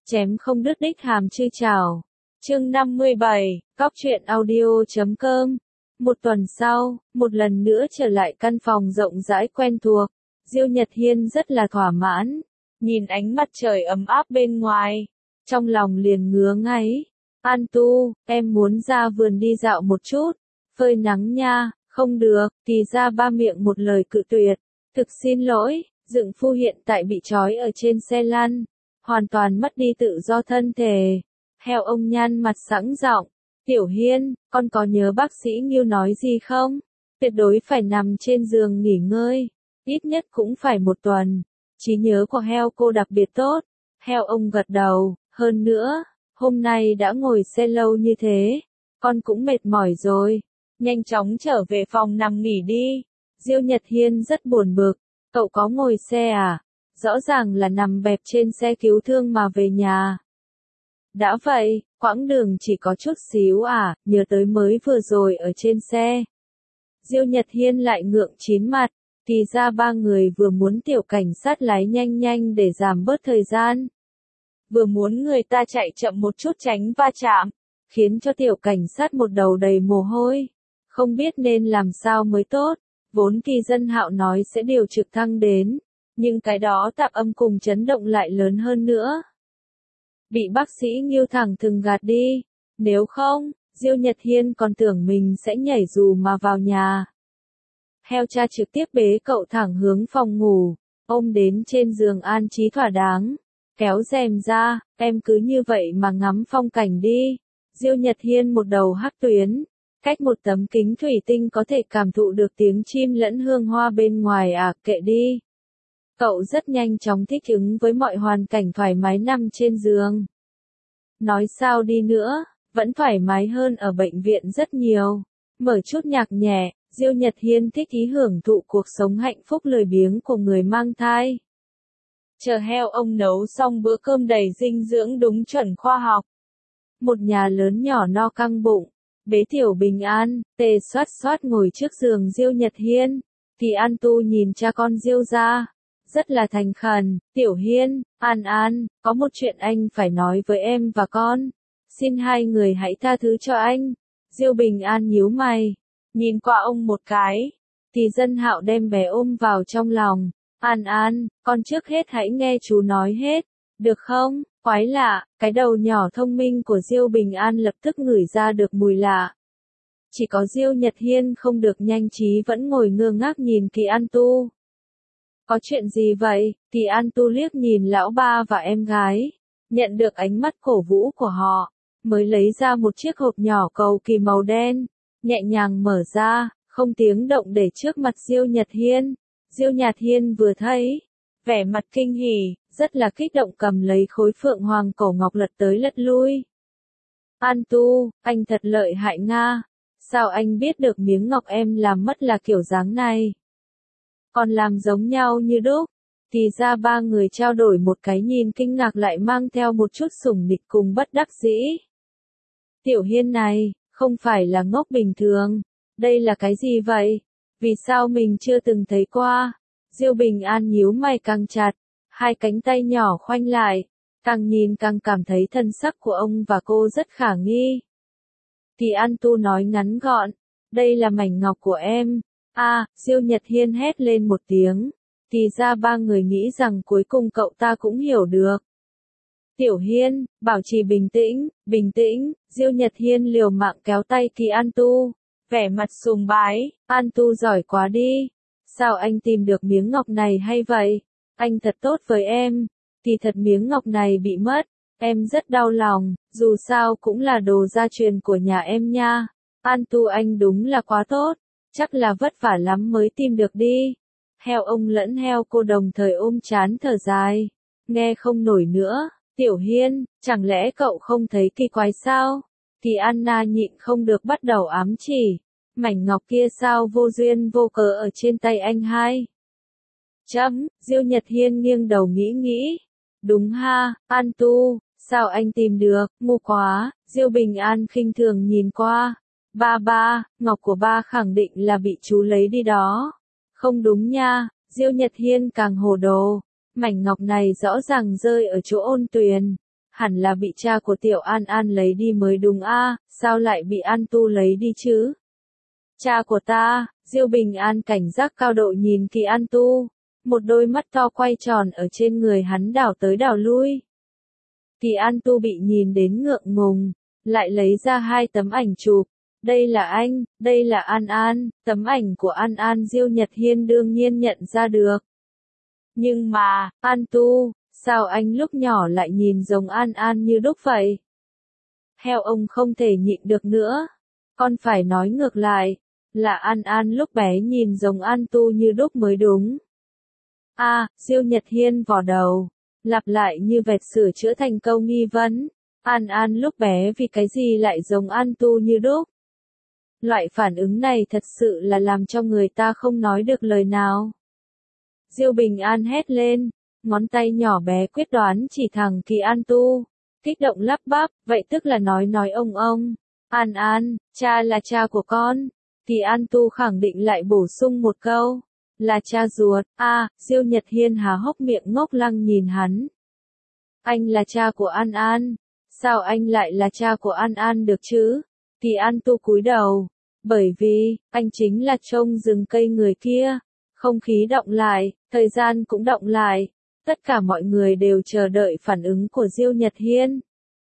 chém không đứt đích hàm chư chảo. Chương 57, Cóc truyện audio.com. Một tuần sau, một lần nữa trở lại căn phòng rộng rãi quen thuộc, Diêu Nhật Hiên rất là thỏa mãn, nhìn ánh mặt trời ấm áp bên ngoài, trong lòng liền ngứa ngáy. An Tu, em muốn ra vườn đi dạo một chút, phơi nắng nha. Không được, Thì ra ba miệng một lời cự tuyệt. Thực xin lỗi, Dượng Phu hiện tại bị trói ở trên xe lăn, hoàn toàn mất đi tự do thân thể. Heo ông nhăn mặt sẵn giọng, Tiểu Hiên, con có nhớ bác sĩ Nghiêu nói gì không? Tuyệt đối phải nằm trên giường nghỉ ngơi, ít nhất cũng phải một tuần. Trí nhớ của heo cô đặc biệt tốt. Heo ông gật đầu, hơn nữa, hôm nay đã ngồi xe lâu như thế, con cũng mệt mỏi rồi. Nhanh chóng trở về phòng nằm nghỉ đi. Diêu Nhật Hiên rất buồn bực, cậu có ngồi xe à? Rõ ràng là nằm bẹp trên xe cứu thương mà về nhà. Đã vậy, quãng đường chỉ có chút xíu à, nhớ tới mới vừa rồi ở trên xe. Diêu Nhật Hiên lại ngượng chín mặt, thì ra ba người vừa muốn tiểu cảnh sát lái nhanh nhanh để giảm bớt thời gian, vừa muốn người ta chạy chậm một chút tránh va chạm, khiến cho tiểu cảnh sát một đầu đầy mồ hôi, không biết nên làm sao mới tốt. Vốn Kỳ Dân Hạo nói sẽ điều trực thăng đến, nhưng cái đó tạp âm cùng chấn động lại lớn hơn nữa. Bị bác sĩ Nghiêu thẳng thừng gạt đi, nếu không, Diêu Nhật Hiên còn tưởng mình sẽ nhảy dù mà vào nhà. Heo cha trực tiếp bế cậu thẳng hướng phòng ngủ, ôm đến trên giường an trí thỏa đáng, kéo rèm ra, em cứ như vậy mà ngắm phong cảnh đi. Diêu Nhật Hiên một đầu hắc tuyến, cách một tấm kính thủy tinh có thể cảm thụ được tiếng chim lẫn hương hoa bên ngoài à, kệ đi. Cậu rất nhanh chóng thích ứng với mọi hoàn cảnh thoải mái nằm trên giường. Nói sao đi nữa, vẫn thoải mái hơn ở bệnh viện rất nhiều. Mở chút nhạc nhẹ, Diêu Nhật Hiên thích ý hưởng thụ cuộc sống hạnh phúc lười biếng của người mang thai. Chờ heo ông nấu xong bữa cơm đầy dinh dưỡng đúng chuẩn khoa học. Một nhà lớn nhỏ no căng bụng, bế Tiểu Bình An, tề xoát xoát ngồi trước giường Diêu Nhật Hiên, thì An Tu nhìn cha con Diêu ra, rất là thành khẩn, Tiểu Hiên, An An, có một chuyện anh phải nói với em và con, xin hai người hãy tha thứ cho anh. Diêu Bình An nhíu mày, nhìn qua ông một cái, thì Dân Hạo đem bé ôm vào trong lòng. An An, con trước hết hãy nghe chú nói hết, được không? Quái lạ, cái đầu nhỏ thông minh của Diêu Bình An lập tức ngửi ra được mùi lạ. Chỉ có Diêu Nhật Hiên không được nhanh trí vẫn ngồi ngơ ngác nhìn Kỳ An Tu. Có chuyện gì vậy? Kỳ An Tu liếc nhìn lão ba và em gái, nhận được ánh mắt cổ vũ của họ, mới lấy ra một chiếc hộp nhỏ cầu kỳ màu đen, nhẹ nhàng mở ra, không tiếng động để trước mặt Diêu Nhật Hiên. Diêu Nhật Hiên vừa thấy, vẻ mặt kinh hỉ, rất là kích động cầm lấy khối phượng hoàng cổ ngọc lật tới lật lui. An Tu, anh thật lợi hại nga, sao anh biết được miếng ngọc em làm mất là kiểu dáng này? Còn làm giống nhau như đúc. Thì ra ba người trao đổi một cái nhìn kinh ngạc lại mang theo một chút sủng nịch cùng bất đắc dĩ. Tiểu Hiên này, không phải là ngốc bình thường, đây là cái gì vậy? Vì sao mình chưa từng thấy qua? Diêu Bình An nhíu mày càng chặt, hai cánh tay nhỏ khoanh lại, càng nhìn càng cảm thấy thân sắc của ông và cô rất khả nghi. Thì An Tu nói ngắn gọn, đây là mảnh ngọc của em. Diêu Nhật Hiên hét lên một tiếng, thì ra ba người nghĩ rằng cuối cùng cậu ta cũng hiểu được. Tiểu Hiên, bảo trì bình tĩnh, Diêu Nhật Hiên liều mạng kéo tay Kỳ An Tu, vẻ mặt sùng bái, An Tu giỏi quá đi, sao anh tìm được miếng ngọc này hay vậy, anh thật tốt với em, thì thật miếng ngọc này bị mất, em rất đau lòng, dù sao cũng là đồ gia truyền của nhà em nha. An Tu anh đúng là quá tốt, chắc là vất vả lắm mới tìm được đi. Heo ông lẫn heo cô đồng thời ôm trán thở dài, nghe không nổi nữa. Tiểu Hiên, chẳng lẽ cậu không thấy kỳ quái sao? Thì Anna nhịn không được bắt đầu ám chỉ, mảnh ngọc kia sao vô duyên vô cớ ở trên tay anh hai? Diêu Nhật Hiên nghiêng đầu nghĩ, đúng ha, An Tu, sao anh tìm được, ngu quá. Diêu Bình An khinh thường nhìn qua, ba, ngọc của ba khẳng định là bị chú lấy đi đó. Không đúng nha, Diêu Nhật Hiên càng hồ đồ. Mảnh ngọc này rõ ràng rơi ở chỗ Ôn Tuyền. hẳn là bị cha của Tiểu An An lấy đi mới đúng a, sao lại bị An Tu lấy đi chứ? Cha của ta, Diêu Bình An cảnh giác cao độ nhìn Kỳ An Tu, một đôi mắt to quay tròn ở trên người hắn đảo tới đảo lui. Kỳ An Tu bị nhìn đến ngượng ngùng, lại lấy ra 2 tấm ảnh chụp. Đây là anh, đây là An An, tấm ảnh của An An Diêu Nhật Hiên đương nhiên nhận ra được. Nhưng mà, An Tu, sao anh lúc nhỏ lại nhìn giống An An như đúc vậy? Theo ông không thể nhịn được nữa. Con phải nói ngược lại, là An An lúc bé nhìn giống An Tu như đúc mới đúng. Diêu Nhật Hiên vò đầu, lặp lại như vẹt sửa chữa thành câu nghi vấn. An An lúc bé vì cái gì lại giống An Tu như đúc? Loại phản ứng này thật sự là làm cho người ta không nói được lời nào. Diêu Bình An hét lên, ngón tay nhỏ bé quyết đoán chỉ thẳng Kỳ An Tu, kích động lắp bắp, vậy tức là nói ông. An An, cha là cha của con. Kỳ An Tu khẳng định lại bổ sung một câu, là cha ruột. Diêu Nhật Hiên há hốc miệng ngốc lăng nhìn hắn. Anh là cha của An An, sao anh lại là cha của An An được chứ? Kỳ An Tu cúi đầu, bởi vì, anh chính là trông rừng cây người kia. Không khí động lại, thời gian cũng động lại, tất cả mọi người đều chờ đợi phản ứng của Diêu Nhật Hiên.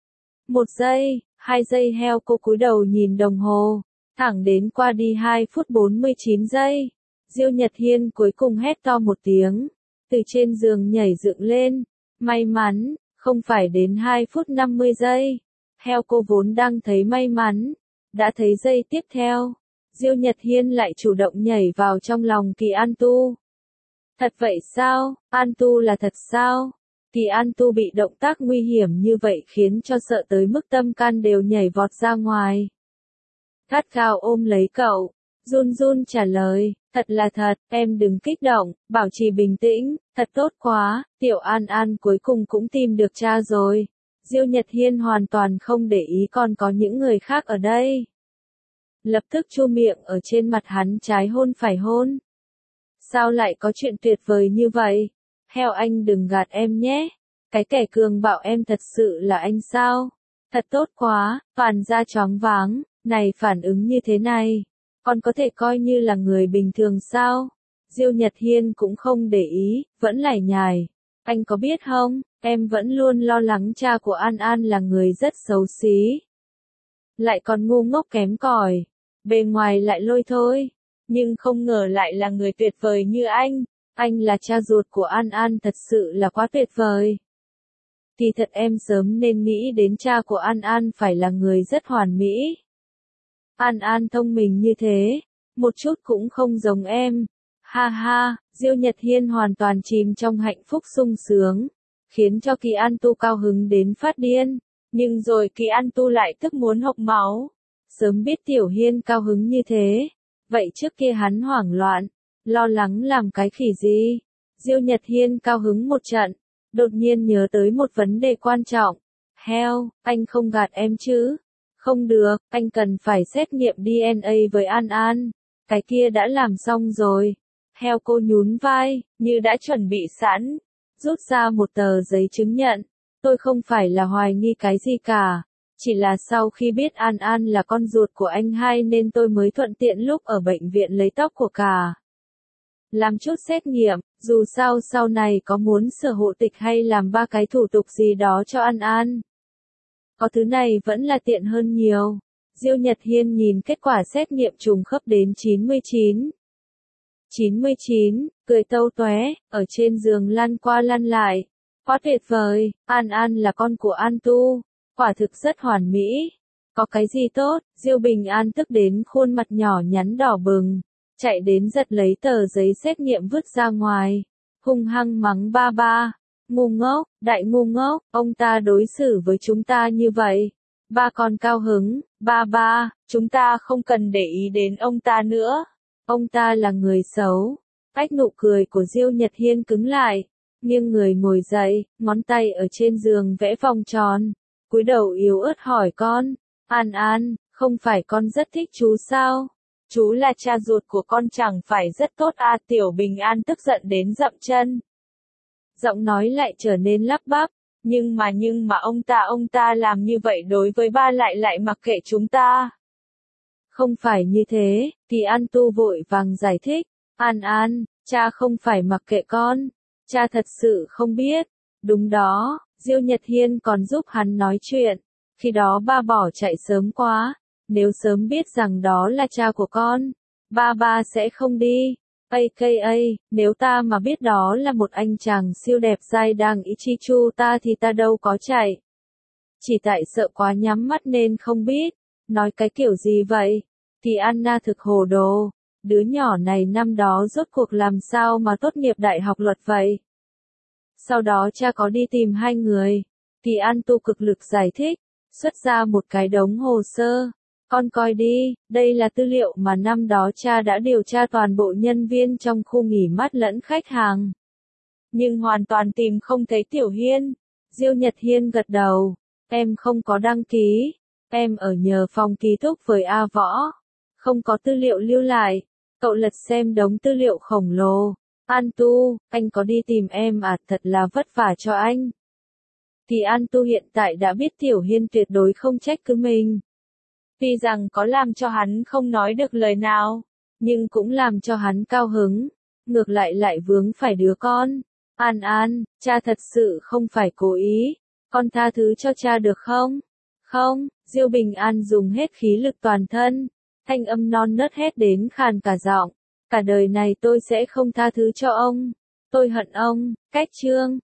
1 giây, 2 giây heo cô cúi đầu nhìn đồng hồ, thẳng đến qua đi 2 phút 49 giây. Diêu Nhật Hiên cuối cùng hét to một tiếng, từ trên giường nhảy dựng lên, may mắn, không phải đến 2 phút 50 giây. Heo cô vốn đang thấy may mắn, đã thấy giây tiếp theo, Diêu Nhật Hiên lại chủ động nhảy vào trong lòng Kỳ An Tu. Thật vậy sao? An Tu là thật sao? Kỳ An Tu bị động tác nguy hiểm như vậy khiến cho sợ tới mức tâm can đều nhảy vọt ra ngoài. Gắt gao ôm lấy cậu, run run trả lời, thật là thật, em đừng kích động, bảo trì bình tĩnh, thật tốt quá, Tiểu An An cuối cùng cũng tìm được cha rồi. Diêu Nhật Hiên hoàn toàn không để ý còn có những người khác ở đây. Lập tức chu miệng ở trên mặt hắn trái hôn phải hôn. Sao lại có chuyện tuyệt vời như vậy? Heo anh đừng gạt em nhé. Cái kẻ cường bạo em thật sự là anh sao? Thật tốt quá, toàn ra choáng váng, này phản ứng như thế này. Con có thể coi như là người bình thường sao? Diêu Nhật Hiên cũng không để ý, vẫn lải nhải. Anh có biết không, em vẫn luôn lo lắng cha của An An là người rất xấu xí. Lại còn ngu ngốc kém cỏi, bề ngoài lại lôi thôi. Nhưng không ngờ lại là người tuyệt vời như anh là cha ruột của An An thật sự là quá tuyệt vời. Kỳ thật em sớm nên nghĩ đến cha của An An phải là người rất hoàn mỹ. An An thông minh như thế, một chút cũng không giống em. Ha ha, Diêu Nhật Hiên hoàn toàn chìm trong hạnh phúc sung sướng, khiến cho Kỳ An Tu cao hứng đến phát điên, nhưng rồi Kỳ An Tu lại tức muốn hộc máu. Sớm biết Tiểu Hiên cao hứng như thế, vậy trước kia hắn hoảng loạn, lo lắng làm cái khỉ gì? Diêu Nhật Hiên cao hứng một trận, đột nhiên nhớ tới một vấn đề quan trọng. Heo, anh không gạt em chứ? Không được, anh cần phải xét nghiệm DNA với An An. Cái kia đã làm xong rồi. Heo cô nhún vai, như đã chuẩn bị sẵn, rút ra một tờ giấy chứng nhận. Tôi không phải là hoài nghi cái gì cả. Chỉ là sau khi biết An An là con ruột của anh hai nên tôi mới thuận tiện lúc ở bệnh viện lấy tóc của cả. Làm chút xét nghiệm, dù sao sau này có muốn sửa hộ tịch hay làm 3 cái thủ tục gì đó cho An An. Có thứ này vẫn là tiện hơn nhiều. Diêu Nhật Hiên nhìn kết quả xét nghiệm trùng khớp đến 99. 99, cười tâu tóe, ở trên giường lăn qua lăn lại. Quá tuyệt vời, An An là con của An Tu, quả thực rất hoàn mỹ. Có cái gì tốt? Diêu Bình An tức đến khuôn mặt nhỏ nhắn đỏ bừng, chạy đến giật lấy tờ giấy xét nghiệm vứt ra ngoài, hung hăng mắng ba ba. Ngu ngốc, đại ngu ngốc, ông ta đối xử với chúng ta như vậy. Ba con cao hứng, ba ba, chúng ta không cần để ý đến ông ta nữa. Ông ta là người xấu. Ách nụ cười của Diêu Nhật Hiên cứng lại, nghiêng người ngồi dậy, ngón tay ở trên giường vẽ vòng tròn, cúi đầu yếu ớt hỏi con, An An, không phải con rất thích chú sao? Chú là cha ruột của con chẳng phải rất tốt à? Tiểu Bình An tức giận đến dậm chân. Giọng nói lại trở nên lắp bắp, Nhưng mà ông ta làm như vậy đối với ba lại mặc kệ chúng ta. Không phải như thế, thì An Tu vội vàng giải thích. An, cha không phải mặc kệ con. Cha thật sự không biết. Đúng đó, Diêu Nhật Hiên còn giúp hắn nói chuyện. Khi đó ba bỏ chạy sớm quá. Nếu sớm biết rằng đó là cha của con, ba sẽ không đi. AKA, nếu ta mà biết đó là một anh chàng siêu đẹp dai đang ý chi chu ta thì ta đâu có chạy. Chỉ tại sợ quá nhắm mắt nên không biết. Nói cái kiểu gì vậy? Thì Anna thực hồ đồ. Đứa nhỏ này năm đó rốt cuộc làm sao mà tốt nghiệp đại học luật vậy? Sau đó cha có đi tìm hai người. Thì An Tu cực lực giải thích, xuất ra một cái đống hồ sơ. Con coi đi, đây là tư liệu mà năm đó cha đã điều tra toàn bộ nhân viên trong khu nghỉ mát lẫn khách hàng. Nhưng hoàn toàn tìm không thấy Tiểu Hiên. Diêu Nhật Hiên gật đầu. Em không có đăng ký. Em ở nhờ phòng ký túc với A Võ. Không có tư liệu lưu lại. Cậu lật xem đống tư liệu khổng lồ. An Tu, anh có đi tìm em à, thật là vất vả cho anh. Thì An Tu hiện tại đã biết Tiểu Hiên tuyệt đối không trách cứ mình. Tuy rằng có làm cho hắn không nói được lời nào, nhưng cũng làm cho hắn cao hứng. Ngược lại vướng phải đứa con. An, cha thật sự không phải cố ý. Con tha thứ cho cha được không? Không, Diêu Bình An dùng hết khí lực toàn thân. Thanh âm non nớt hét đến khàn cả giọng. Cả đời này tôi sẽ không tha thứ cho ông. Tôi hận ông. Cách chương.